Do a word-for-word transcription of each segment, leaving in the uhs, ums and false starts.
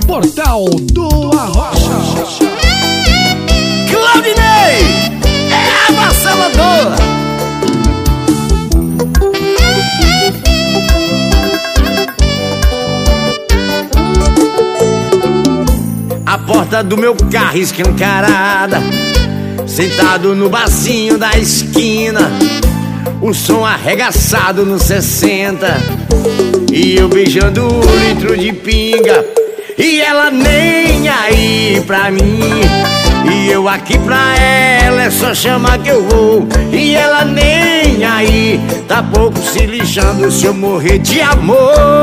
Portal do Arrocha. Claudinei é avassalador. A porta do meu carro escancarada, sentado no barzinho da esquina, o som arregaçado no sessenta, e eu beijando o litro de pinga, e ela nem aí pra mim. E eu aqui pra ela, é só chamar que eu vou. E ela nem aí, tá pouco se lixando se eu morrer de amor.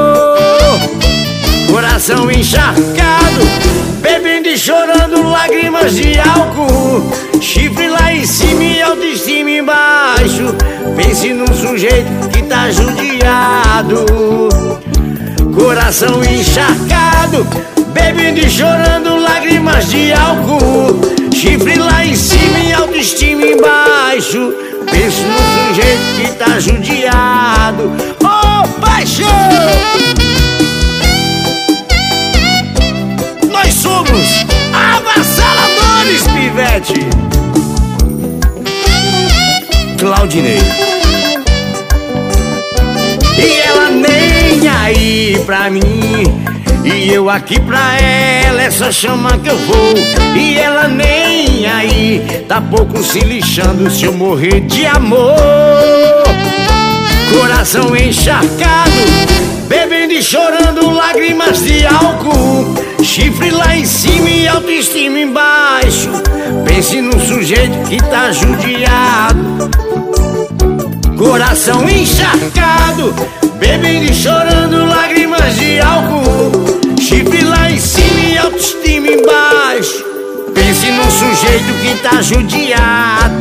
Coração encharcado, bebendo e chorando lágrimas de álcool. Chifre lá em cima e autoestima embaixo. Pense num sujeito que tá judiado. Coração encharcado, bebendo e chorando lágrimas de álcool. Chifre lá em cima e autoestima embaixo. Pense num sujeito que tá judiado. Oh, paixão! Nós somos avassaladores, pivete. Claudinei. E ela nem aí pra mim, e eu aqui pra ela, é só chamar que eu vou. E ela nem aí, tá pouco se lixando se eu morrer de amor. Coração encharcado, bebendo e chorando lágrimas de álcool. Chifre lá em cima e autoestima embaixo. Pense num sujeito que tá judiado. Coração encharcado, bebendo e chorando lágrimas de álcool. Chifre lá em cima e autoestima embaixo. Pense num sujeito que tá judiado.